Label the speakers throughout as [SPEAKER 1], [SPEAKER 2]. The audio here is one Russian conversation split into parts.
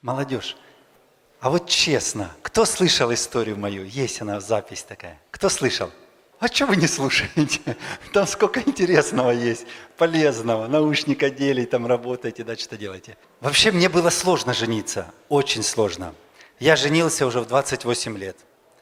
[SPEAKER 1] Молодежь, а вот честно, кто слышал историю мою? Есть она, запись такая. Кто слышал? А что вы не слушаете? Там сколько интересного есть, полезного. Наушник одели, там работаете, да, что делаете. Вообще мне было сложно жениться, очень сложно. Я женился уже в 28 лет.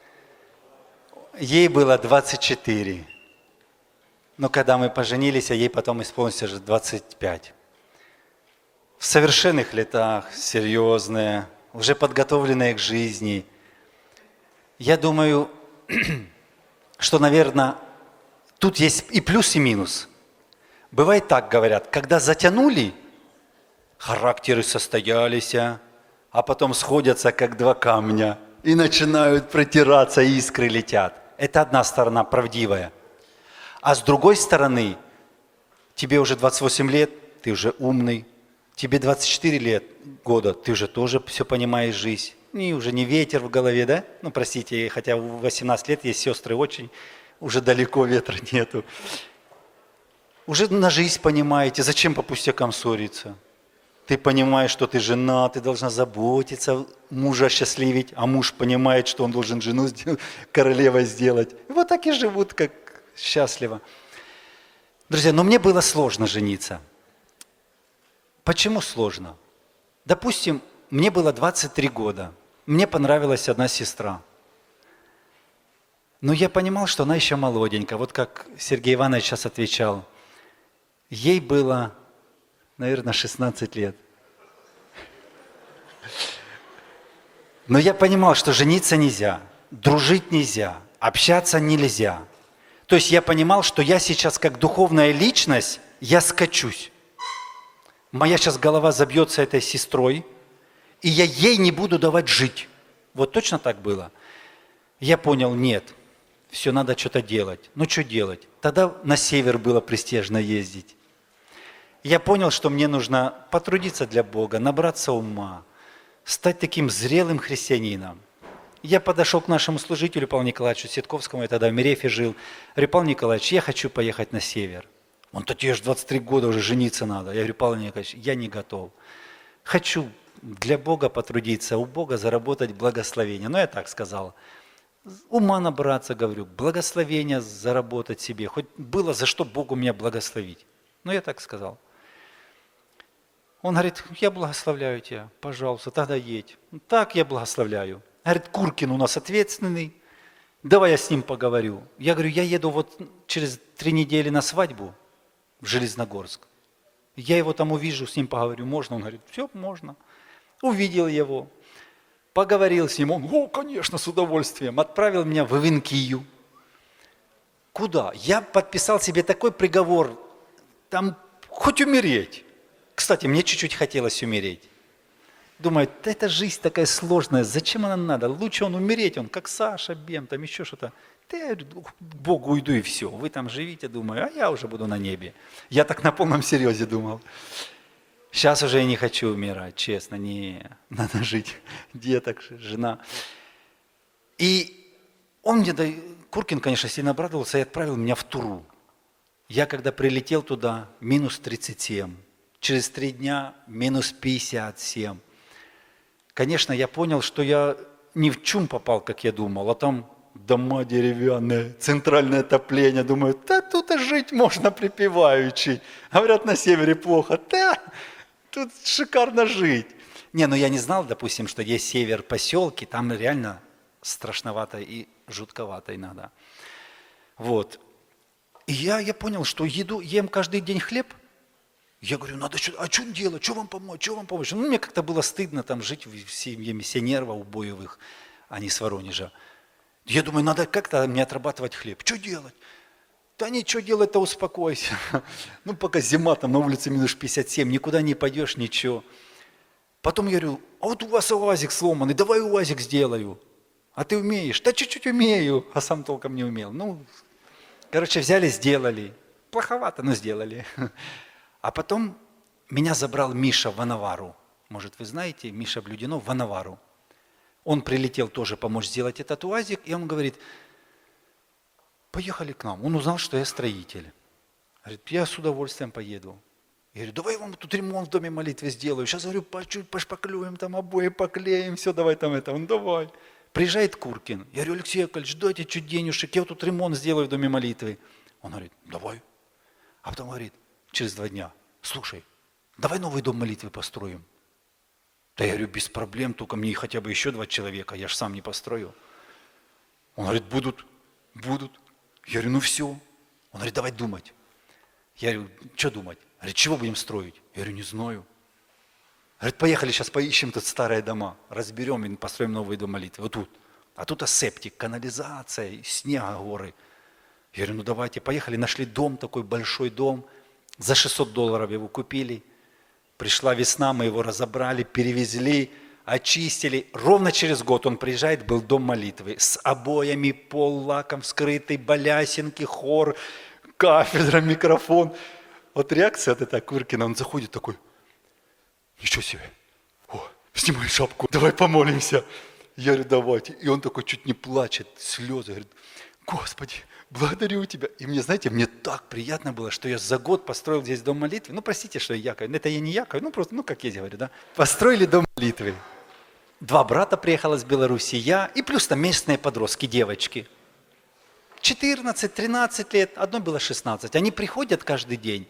[SPEAKER 1] Ей было 24. Но когда мы поженились, а ей потом исполнилось уже 25. В совершенных летах, серьезные, уже подготовленные к жизни. Я думаю, что, наверное, тут есть и плюс, и минус. Бывает так, говорят, когда затянули, характеры состоялись, а потом сходятся, как два камня, и начинают протираться, искры летят. Это одна сторона правдивая. А с другой стороны, тебе уже 28 лет, ты уже умный, тебе 24 года, ты уже тоже все понимаешь жизнь. И уже не ветер в голове, да? Ну, простите, хотя в 18 лет есть сестры очень, уже далеко ветра нету. Уже на жизнь понимаете, зачем по пустякам ссориться? Ты понимаешь, что ты жена, ты должна заботиться, мужа счастливить, а муж понимает, что он должен жену королевой сделать. И вот так и живут, как счастливо. Друзья, но мне было сложно жениться. Почему сложно? Допустим, мне было 23 года. Мне понравилась одна сестра. Но я понимал, что она еще молоденькая. Вот как Сергей Иванович сейчас отвечал. Ей было, наверное, 16 лет. Но я понимал, что жениться нельзя, дружить нельзя, общаться нельзя. То есть я понимал, что я сейчас как духовная личность, я скачусь. Моя сейчас голова забьется этой сестрой, и я ей не буду давать жить. Вот точно так было. Я понял, нет, все, надо что-то делать. Ну, что делать? Тогда на север было престижно ездить. Я понял, что мне нужно потрудиться для Бога, набраться ума, стать таким зрелым христианином. Я подошел к нашему служителю Павлу Николаевичу Ситковскому, я тогда в Мерефе жил. Говорю, Павел Николаевич, я хочу поехать на север. Он, то тебе же 23 года уже жениться надо. Я говорю, Павел Николаевич, я не готов. Хочу для Бога потрудиться, у Бога заработать благословение. Ну, я так сказал. Ума набраться, говорю, благословение заработать себе. Хоть было за что Богу меня благословить. Ну, я так сказал. Он говорит, я благословляю тебя, пожалуйста, тогда едь. Так я благословляю. Говорит, Куркин у нас ответственный, давай я с ним поговорю. Я говорю, я еду вот через 3 недели на свадьбу в Железногорск. Я его там увижу, с ним поговорю, можно? Он говорит, все, можно. Увидел его, поговорил с ним, он, конечно, с удовольствием, отправил меня в Ивенкию. Куда? Я подписал себе такой приговор, там хоть умереть. Кстати, мне чуть-чуть хотелось умереть. Думаю, эта жизнь такая сложная, зачем она надо? Лучше он умереть, он как Саша Бем, там еще что-то. Да я к Богу уйду и все, вы там живите, думаю, а я уже буду на небе. Я так на полном серьезе думал. Сейчас уже я не хочу умирать, честно, не, надо жить, деток, жена. И он мне, Куркин, конечно, сильно обрадовался и отправил меня в Туру. Я когда прилетел туда, минус 37, через 3 дня минус 57. Конечно, я понял, что я не в чум попал, как я думал, а там дома деревянные, центральное отопление. Думаю, да тут и жить можно припеваючи. Говорят, на севере плохо. Да, тут шикарно жить. Не, ну я не знал, допустим, что есть север, поселки, там реально страшновато и жутковато иногда. Вот. И я понял, что ем каждый день хлеб. Я говорю, надо что, а что делать, что вам помочь, что вам помочь? Ну, мне как-то было стыдно там жить в семье миссионеров убоевых, а не с Воронежа. Я думаю, надо как-то мне отрабатывать хлеб. Что делать? Да ничего делать-то, успокойся. Ну, пока зима, там на улице минус 57, никуда не пойдешь, ничего. Потом я говорю, а вот у вас УАЗик сломанный, давай УАЗик сделаю. А ты умеешь? Да чуть-чуть умею, а сам толком не умел. Ну, короче, взяли, сделали. Плоховато, но сделали. А потом меня забрал Миша в Анавару. Может, вы знаете, Миша Блюдинов в Анавару. Он прилетел тоже помочь сделать этот УАЗик, и он говорит, поехали к нам. Он узнал, что я строитель. Говорит, я с удовольствием поеду. Я говорю, давай я вам тут ремонт в доме молитвы сделаю. Сейчас, говорю, чуть пошпаклюем, там обои поклеим, все, давай там это. Он, давай. Приезжает Куркин. Я говорю, Алексей Яковлевич, дайте чуть денежек, я тут ремонт сделаю в доме молитвы. Он говорит, давай. А потом говорит, через 2 дня, слушай, давай новый дом молитвы построим. Да я говорю, без проблем, только мне хотя бы еще 2 человека, я же сам не построю. Он говорит, будут. Я говорю, ну все. Он говорит, давай думать. Я говорю, что думать? Говорит, чего будем строить? Я говорю, не знаю. Говорит, поехали сейчас поищем тут старые дома, разберем и построим новый дом молитвы. Вот тут. А тут асептик, канализация, снега, горы. Я говорю, ну давайте, поехали, нашли дом, такой большой дом. За $600 его купили. Пришла весна, мы его разобрали, перевезли, очистили. Ровно через год он приезжает, был дом молитвы. С обоями, пол лаком вскрытый, балясинки, хор, кафедра, микрофон. Вот реакция от этой Куркина, он заходит такой, ничего себе, снимай шапку, давай помолимся. Я говорю, давайте. И он такой чуть не плачет, слезы, говорит, Господи, благодарю Тебя. И мне, знаете, мне так приятно было, что я за год построил здесь дом молитвы. Ну, простите, что я Яков, это я не Яков, ну просто, как я говорю, да. Построили дом молитвы. 2 брата приехало с Беларуси, я, и плюс там местные подростки, девочки. 14-13 лет, одной было 16. Они приходят каждый день.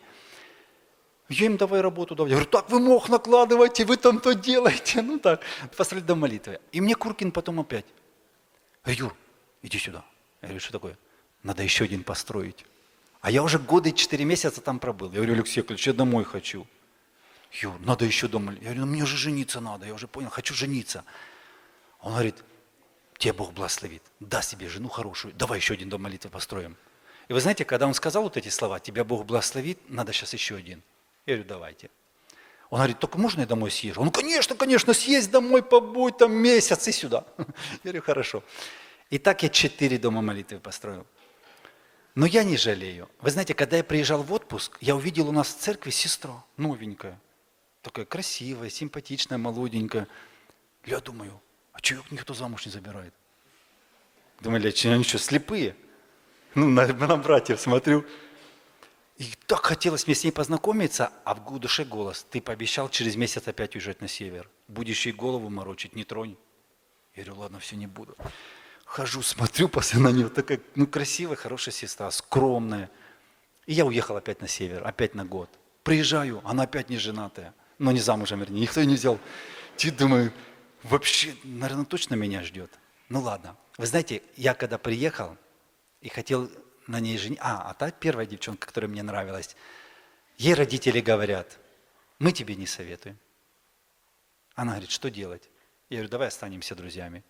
[SPEAKER 1] Я им давай работу давай. Я говорю, так вы мох накладываете, вы там то делаете. Ну так, построили дом молитвы. И мне Куркин потом опять. Юр, иди сюда. Я говорю, что такое? Надо еще один построить. А я уже года и 4 месяца там пробыл. Я говорю, Алексей Яковлевич, я домой хочу. Юр, надо еще дом молитвы. Я говорю, ну мне уже жениться надо, я уже понял, хочу жениться. Он говорит, тебе Бог благословит, дай себе жену хорошую, давай еще один дом молитвы построим. И вы знаете, когда он сказал вот эти слова, тебя Бог благословит, надо сейчас еще один. Я говорю, давайте. Он говорит, только можно я домой съезжу? Он, конечно, съесть домой, побудь там месяц и сюда. Я говорю, хорошо. И так я 4 дома молитвы построил. Но я не жалею. Вы знаете, когда я приезжал в отпуск, я увидел у нас в церкви сестру, новенькая, такая красивая, симпатичная, молоденькая. Я думаю, а чего никто замуж не забирает? Думали, они что, слепые? Ну, на братьев смотрю. И так хотелось мне с ней познакомиться, а в душе голос, ты пообещал через месяц опять уезжать на север. Будешь ей голову морочить, не тронь. Я говорю, ладно, все, не буду. Хожу, смотрю на нее, такая, красивая, хорошая сестра, скромная. И я уехал опять на север, опять на год. Приезжаю, она опять не женатая, но не замужем, вернее, никто ее не взял. Я думаю, вообще, наверное, точно меня ждет. Ну ладно. Вы знаете, я когда приехал и хотел на ней жениться, а та первая девчонка, которая мне нравилась, ей родители говорят, мы тебе не советуем. Она говорит, что делать? Я говорю, давай останемся друзьями.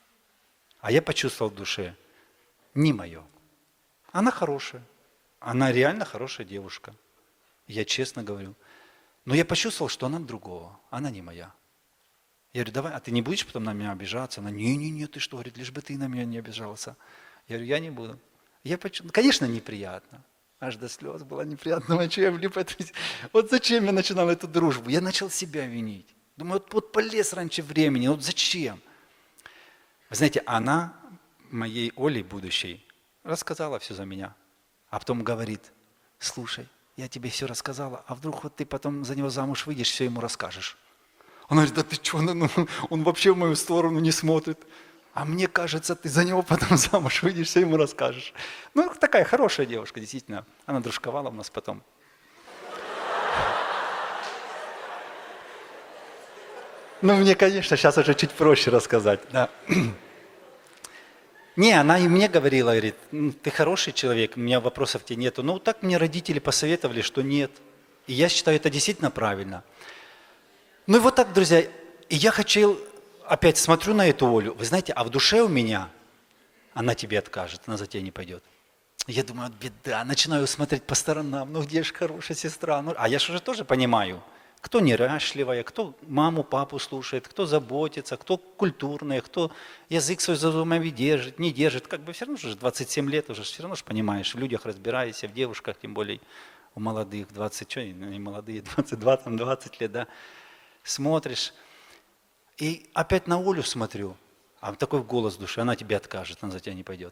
[SPEAKER 1] А я почувствовал в душе, не мое. Она хорошая, она реально хорошая девушка. Я честно говорю. Но я почувствовал, что она другого, она не моя. Я говорю, давай, а ты не будешь потом на меня обижаться? Она, не, ты что, говорит, лишь бы ты на меня не обижался. Я говорю, я не буду. Конечно, неприятно. Аж до слез было неприятно. А что я влип? Вот зачем я начинал эту дружбу? Я начал себя винить. Думаю, вот полез раньше времени, вот зачем? Вы знаете, она моей Оле будущей рассказала все за меня. А потом говорит, слушай, я тебе все рассказала, а вдруг вот ты потом за него замуж выйдешь, все ему расскажешь. Она говорит, да ты что, он вообще в мою сторону не смотрит. А мне кажется, ты за него потом замуж выйдешь, все ему расскажешь. Ну, такая хорошая девушка, действительно. Она дружковала у нас потом. Ну, мне, конечно, сейчас уже чуть проще рассказать. Да. Не, она и мне говорила, говорит, ты хороший человек, у меня вопросов к тебе нету. Ну, так мне родители посоветовали, что нет. И я считаю, это действительно правильно. Ну и вот так, друзья, и я хотел, опять смотрю на эту Олю, вы знаете, а в душе у меня, она тебе откажет, она за тебя не пойдет. Я думаю, беда, начинаю смотреть по сторонам, ну где же хорошая сестра? Ну, а я же уже тоже понимаю, кто неряшливая, кто маму, папу слушает, кто заботится, кто культурный, кто язык свой за зубами держит, не держит. Как бы все равно же 27 лет уже, все равно же понимаешь, в людях разбираешься, в девушках, тем более у молодых, 20, что не молодые, 22, там 20 лет, да. Смотришь, и опять на Олю смотрю, а такой голос в душе, она тебе откажет, она за тебя не пойдет.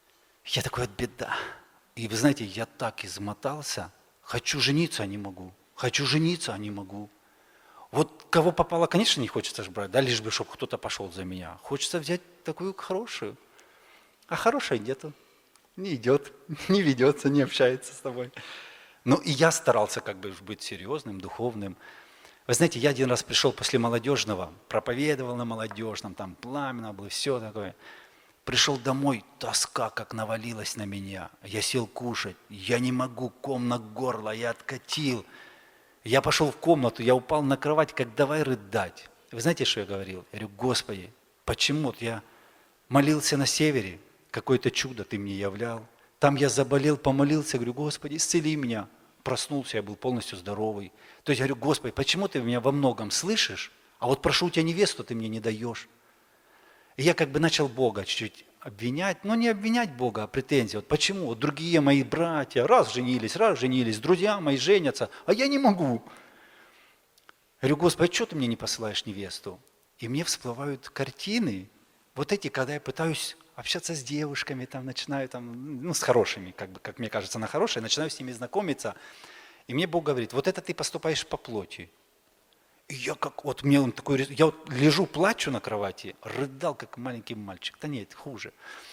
[SPEAKER 1] Я такой, вот беда. И вы знаете, я так измотался, хочу жениться, а не могу. Хочу жениться, а не могу. Вот кого попало, конечно, не хочется ж брать, да, лишь бы, чтобы кто-то пошел за меня. Хочется взять такую хорошую. А хорошая нету. Не идет, не ведется, не общается с тобой. Ну и я старался как бы быть серьезным, духовным. Вы знаете, я один раз пришел после молодежного, проповедовал на молодежном, там пламенно было, все такое. Пришел домой, тоска как навалилась на меня. Я сел кушать, я не могу, ком на горло, я откатил. Я пошел в комнату, я упал на кровать, как давай рыдать. Вы знаете, что я говорил? Я говорю, Господи, почему я молился на севере, какое-то чудо Ты мне являл. Там я заболел, помолился, говорю, Господи, исцели меня. Проснулся, я был полностью здоровый. То есть я говорю, Господи, почему Ты меня во многом слышишь, а вот прошу у Тебя невесту Ты мне не даешь. И я как бы начал Бога чуть-чуть обвинять, но не обвинять Бога, а претензии. Вот почему? Вот другие мои братья раз женились, друзья мои женятся, а я не могу. Я говорю, Господи, а что Ты мне не посылаешь невесту? И мне всплывают картины, вот эти, когда я пытаюсь общаться с девушками, там, начинаю, там, ну, с хорошими, как мне кажется, на хорошие, начинаю с ними знакомиться. И мне Бог говорит, вот это ты поступаешь по плоти. И я как, вот мне он такой, я вот лежу, плачу на кровати, рыдал, как маленький мальчик. Да нет, хуже.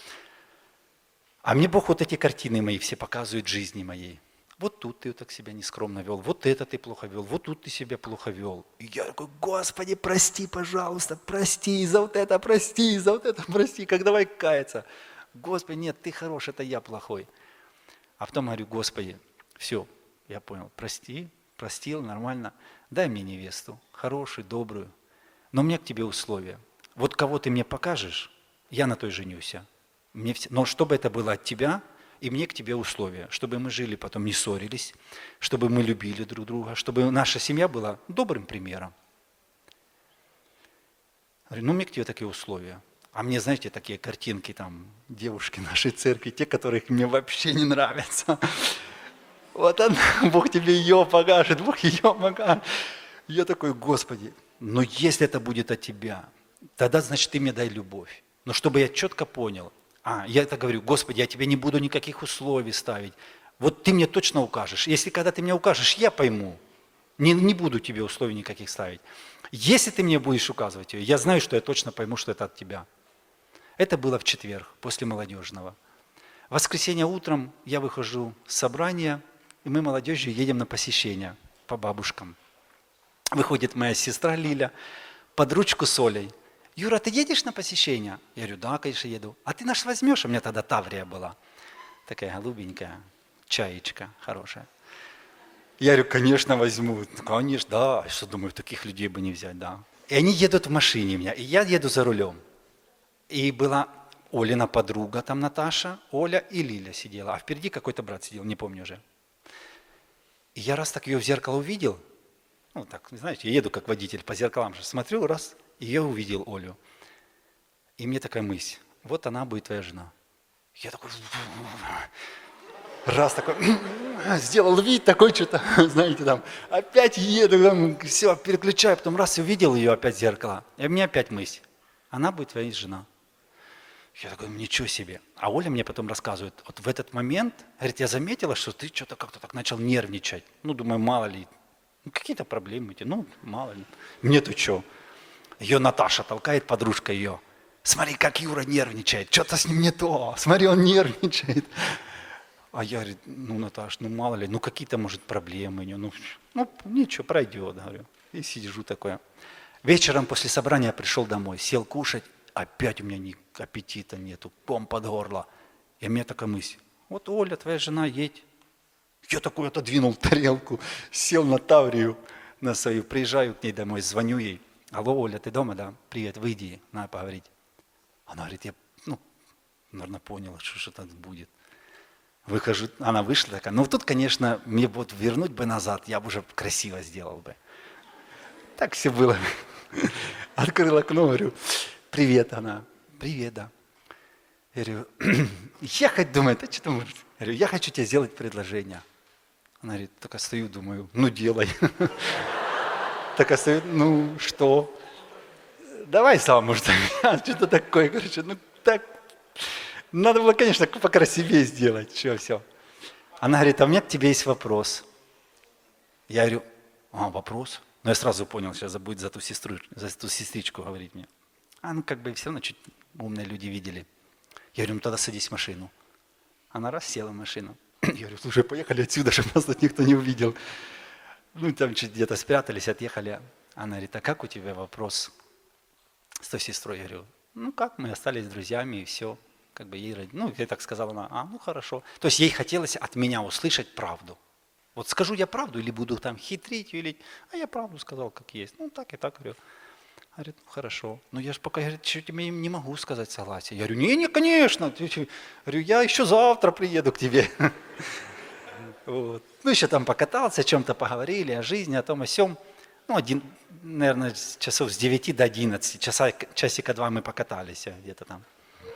[SPEAKER 1] А мне Бог вот эти картины мои все показывает жизни моей. Вот тут ты так себя нескромно вел, вот это ты плохо вел, вот тут ты себя плохо вел. И я такой, Господи, прости, пожалуйста, прости, за вот это прости, за вот это прости, как давай каяться. Господи, нет, ты хорош, это я плохой. А потом говорю, Господи, все, я понял, прости, простил, нормально. Дай мне невесту, хорошую, добрую. Но у меня к тебе условия. Вот кого ты мне покажешь, я на той женюсь. Но чтобы это было от тебя, и мне к тебе условия. Чтобы мы жили потом, не ссорились, чтобы мы любили друг друга, чтобы наша семья была добрым примером. Говорю, ну мне к тебе такие условия. А мне, знаете, такие картинки, там, девушки нашей церкви, те, которые мне вообще не нравятся. Вот она, Бог тебе ее покажет, Бог ее покажет. Я такой, Господи, но если это будет от Тебя, тогда, значит, Ты мне дай любовь. Но чтобы я четко понял, я это говорю, Господи, я Тебе не буду никаких условий ставить. Вот Ты мне точно укажешь. Если когда Ты мне укажешь, я пойму. Не буду Тебе условий никаких ставить. Если Ты мне будешь указывать ее, я знаю, что я точно пойму, что это от Тебя. Это было в четверг, после молодежного. В воскресенье утром я выхожу с собрания, и мы молодежью едем на посещение по бабушкам. Выходит моя сестра Лиля под ручку с Олей. Юра, ты едешь на посещение? Я говорю, да, конечно, еду. А ты наш возьмешь? У меня тогда Таврия была. Такая голубенькая, чаечка хорошая. Я говорю, конечно, возьму. Конечно, да. Что, думаю, таких людей бы не взять, да. И они едут в машине у меня, и я еду за рулем. И была Олина подруга, там Наташа, Оля и Лиля сидела. А впереди какой-то брат сидел, не помню уже. И я раз так ее в зеркало увидел, ну так, знаете, я еду как водитель по зеркалам же, смотрю, раз, и я увидел Олю. И мне такая мысль, вот она будет твоя жена. Я такой, раз такой, сделал вид такой что-то, знаете, там, опять еду, там, все, переключаю, потом раз увидел ее опять в зеркало, и мне опять мысль, она будет твоя жена. Я такой, ничего себе. А Оля мне потом рассказывает, вот в этот момент, говорит, я заметила, что ты что-то как-то так начал нервничать. Ну, думаю, мало ли, какие-то проблемы, ну, мало ли. Мне-то что? Ее Наташа толкает, подружка ее. Смотри, как Юра нервничает, что-то с ним не то. Смотри, он нервничает. А я говорю, ну, Наташ, ну, мало ли, ну, какие-то, может, проблемы у нее. Ну, ничего, пройдет, говорю. И сижу такое. Вечером после собрания пришел домой, сел кушать. Опять у меня ни аппетита нету, ком под горло. И у меня такая мысль, вот Оля, твоя жена, едь. Я такой отодвинул тарелку, сел на Таврию на свою, приезжаю к ней домой, звоню ей. Алло, Оля, ты дома? Да, привет, выйди, надо поговорить. Она говорит, я, наверное, поняла, что так будет. Выхожу, она вышла такая, ну тут, конечно, мне вот вернуть бы назад, я бы уже красиво сделал бы. Так все было. Открыл окно, говорю, привет, она. Привет, да. Я говорю, я хоть думаю, ты что думаешь? Я говорю, я хочу тебе сделать предложение. Она говорит, только стою, думаю, ну делай. Так стою, ну что? Давай замуж. Что-то такое, короче, ну так. Надо было, конечно, покрасивее сделать, все. Она говорит, а у меня к тебе есть вопрос. Я говорю, Вопрос. Но я сразу понял, сейчас будет за ту сестричку говорить мне. Как бы все равно чуть умные люди видели. Я говорю, тогда садись в машину. Она раз села в машину. Я говорю, слушай, поехали отсюда, чтобы нас тут никто не увидел. Там чуть где-то спрятались, отъехали. Она говорит, а как у тебя вопрос с той сестрой? Я говорю, как, мы остались друзьями и все. Как бы ей, я так сказала, она, хорошо. То есть ей хотелось от меня услышать правду. Вот скажу я правду или буду там хитрить, или... А я правду сказал, как есть. Так и так, говорю. Говорит, хорошо. Но я же пока, тебе не могу сказать согласие. Я говорю, не, конечно. Говорю, я еще завтра приеду к тебе. Вот. Еще там покатался, о чем-то поговорили, о жизни, о том, о сём. Наверное, часов с 9 до 11, часика 2 мы покатались где-то там.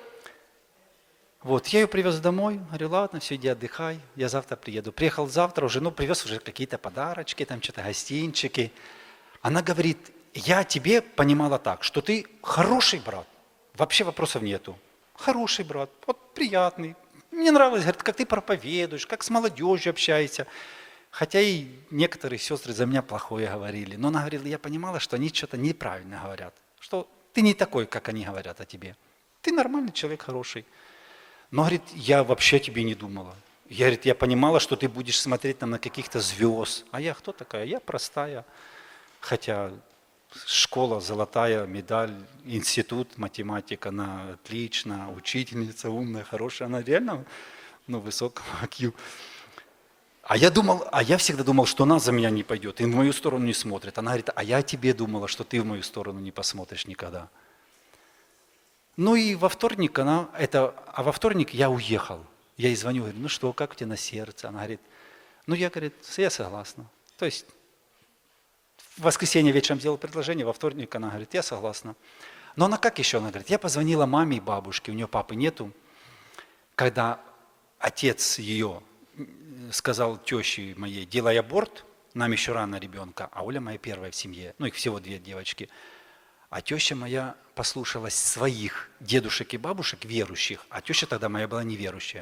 [SPEAKER 1] Вот, я ее привез домой, говорю, ладно, все, иди отдыхай, я завтра приеду. Приехал завтра уже, привез уже какие-то подарочки, там что-то гостинчики. Она говорит, я тебе понимала так, что ты хороший брат, вообще вопросов нету. Хороший брат, вот приятный. Мне нравилось, говорит, как ты проповедуешь, как с молодежью общаешься. Хотя и некоторые сестры за меня плохое говорили. Но она говорила, я понимала, что они что-то неправильно говорят. Что ты не такой, как они говорят о тебе. Ты нормальный человек, хороший. Но, говорит, я вообще о тебе не думала. Я понимала, что ты будешь смотреть там на каких-то звезд. А я кто такая? Я простая. Хотя школа золотая, медаль, институт, математика, она отлично, учительница умная, хорошая. Она реально, высокого IQ. А я всегда думал, что она за меня не пойдет и в мою сторону не смотрит. Она говорит, а я тебе думала, что ты в мою сторону не посмотришь никогда. И во вторник во вторник я уехал. Я ей звоню, говорю, что, как у тебя на сердце? Она говорит, я согласна. То есть в воскресенье вечером сделал предложение, во вторник она говорит, я согласна. Но она как еще? Она говорит, я позвонила маме и бабушке, у нее папы нету. Когда отец ее сказал теще моей, делай аборт, нам еще рано ребенка, а Оля моя первая в семье, их всего 2 девочки. А теща моя послушалась своих дедушек и бабушек верующих, а теща тогда моя была неверующая.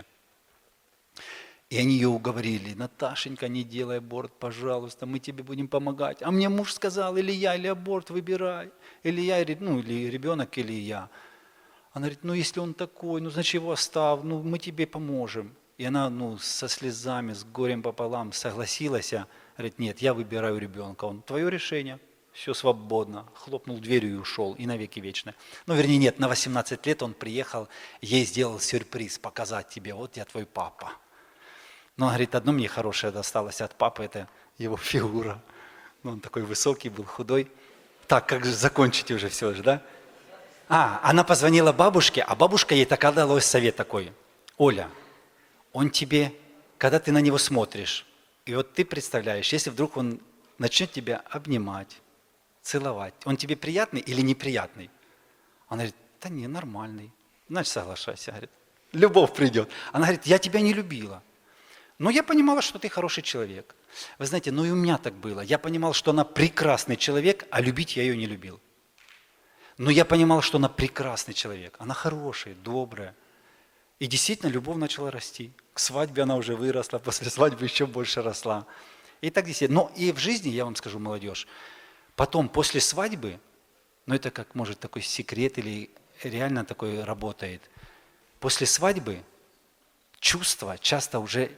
[SPEAKER 1] И они ее уговорили, Наташенька, не делай аборт, пожалуйста, мы тебе будем помогать. А мне муж сказал, или я, или аборт, выбирай. Или я, или ребенок, или я. Она говорит, если он такой, значит его оставь, мы тебе поможем. И она, со слезами, с горем пополам согласилась. Говорит, нет, я выбираю ребенка. Он, твое решение. Все свободно, хлопнул дверью и ушел, и навеки вечное. Вернее, нет, на 18 лет он приехал, ей сделал сюрприз, показать тебе, вот я твой папа. Но, говорит, одно мне хорошее досталось от папы, это его фигура. Он такой высокий был, худой. Так, как же закончить уже все же, да? Она позвонила бабушке, а бабушка ей так дала совет такой. Оля, он тебе, когда ты на него смотришь, и вот ты представляешь, если вдруг он начнет тебя обнимать, целовать. Он тебе приятный или неприятный? Она говорит, да не, нормальный. Значит, соглашайся. Говорит, любовь придет. Она говорит, я тебя не любила. Но я понимала, что ты хороший человек. Вы знаете, и у меня так было. Я понимал, что она прекрасный человек, а любить я ее не любил. Но я понимал, что она прекрасный человек. Она хорошая, добрая. И действительно, любовь начала расти. К свадьбе она уже выросла, после свадьбы еще больше росла. И так действительно. Но и в жизни, я вам скажу, молодежь, потом, после свадьбы, это как, может, такой секрет или реально такой работает. После свадьбы чувства часто уже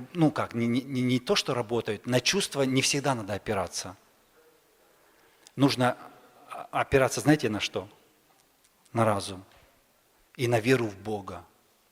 [SPEAKER 1] не то, что работают, на чувства не всегда надо опираться. Нужно опираться, знаете, на что? На разум и на веру в Бога.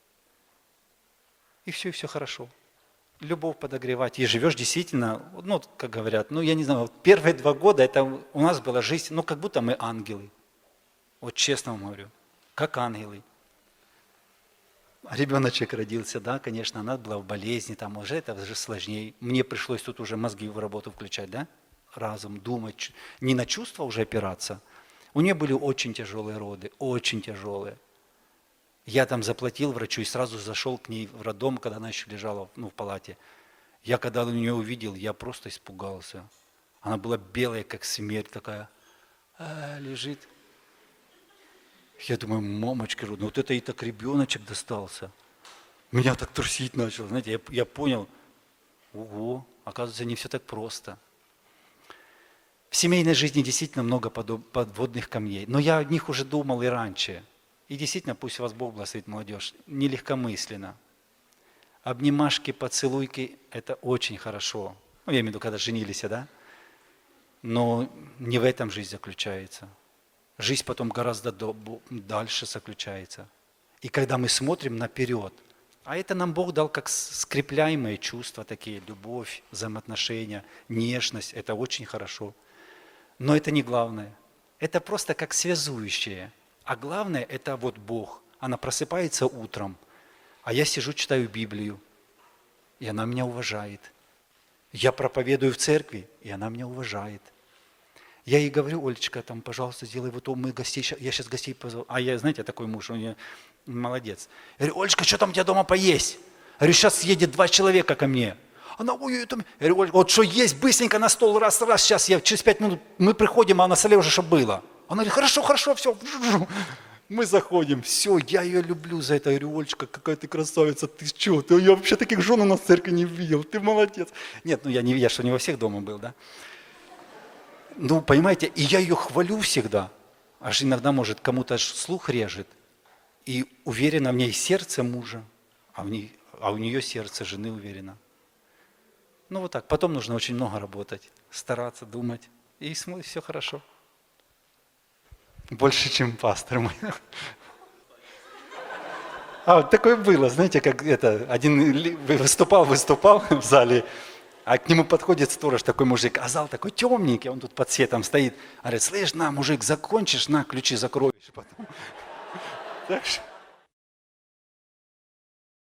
[SPEAKER 1] И все хорошо. Любовь подогревать. И живешь действительно, как говорят, я не знаю, первые 2 года это у нас была жизнь, как будто мы ангелы. Вот честно вам говорю, как ангелы. Ребеночек родился, да, конечно, она была в болезни, там уже это уже сложнее. Мне пришлось тут уже мозги в работу включать, да, разум, думать, не на чувства уже опираться. У нее были очень тяжелые роды, очень тяжелые. Я там заплатил врачу и сразу зашел к ней в роддом, когда она еще лежала в палате. Я когда нее увидел, я просто испугался. Она была белая, как смерть, такая, лежит. Я думаю, мамочка родная, вот это и так ребеночек достался. Меня так трусить начало, знаете, я понял, ого, оказывается, не все так просто. В семейной жизни действительно много подводных камней. Но я о них уже думал и раньше. И действительно, пусть вас Бог благословит, молодежь, нелегкомысленно. Обнимашки, поцелуйки – это очень хорошо. Ну, я имею в виду, когда женились, да? Но не в этом жизнь заключается. Жизнь потом гораздо дальше заключается. И когда мы смотрим наперед, а это нам Бог дал как скрепляемые чувства такие, любовь, взаимоотношения, нежность, это очень хорошо. Но это не главное. Это просто как связующее. А главное – это вот Бог. Она просыпается утром, а я сижу, читаю Библию, и она меня уважает. Я проповедую в церкви, и она меня уважает. Я ей говорю: Олечка, там, пожалуйста, сделай вот то, мы гостей, я сейчас гостей позову. А я, знаете, такой муж, он молодец. Я говорю: Олечка, что там у тебя дома поесть? Я говорю: сейчас съедет 2 человека ко мне. Она: ой, там. Я говорю: Олечка, вот что есть, быстренько на стол, раз, сейчас, я через 5 минут, мы приходим, а на столе уже что было. Она говорит: хорошо, все. Мы заходим, все, я ее люблю за это. Я говорю: Олечка, какая ты красавица, ты что? Я вообще таких жен у нас в церкви не видел, ты молодец. Нет, ну я что, не во всех дома был, да? Ну, понимаете, и я ее хвалю всегда. Аж иногда, может, кому-то аж слух режет. И уверена в ней сердце мужа, а у нее сердце жены уверено. Ну, вот так. Потом нужно очень много работать, стараться, думать. И все хорошо. Больше, чем пастор мой. А, вот такое было, знаете, как это, один выступал в зале, а к нему подходит сторож, такой мужик, а зал такой темненький, он тут под светом стоит. Говорит: слышь, на, мужик, закончишь, на, ключи закроешь. Потом. Так что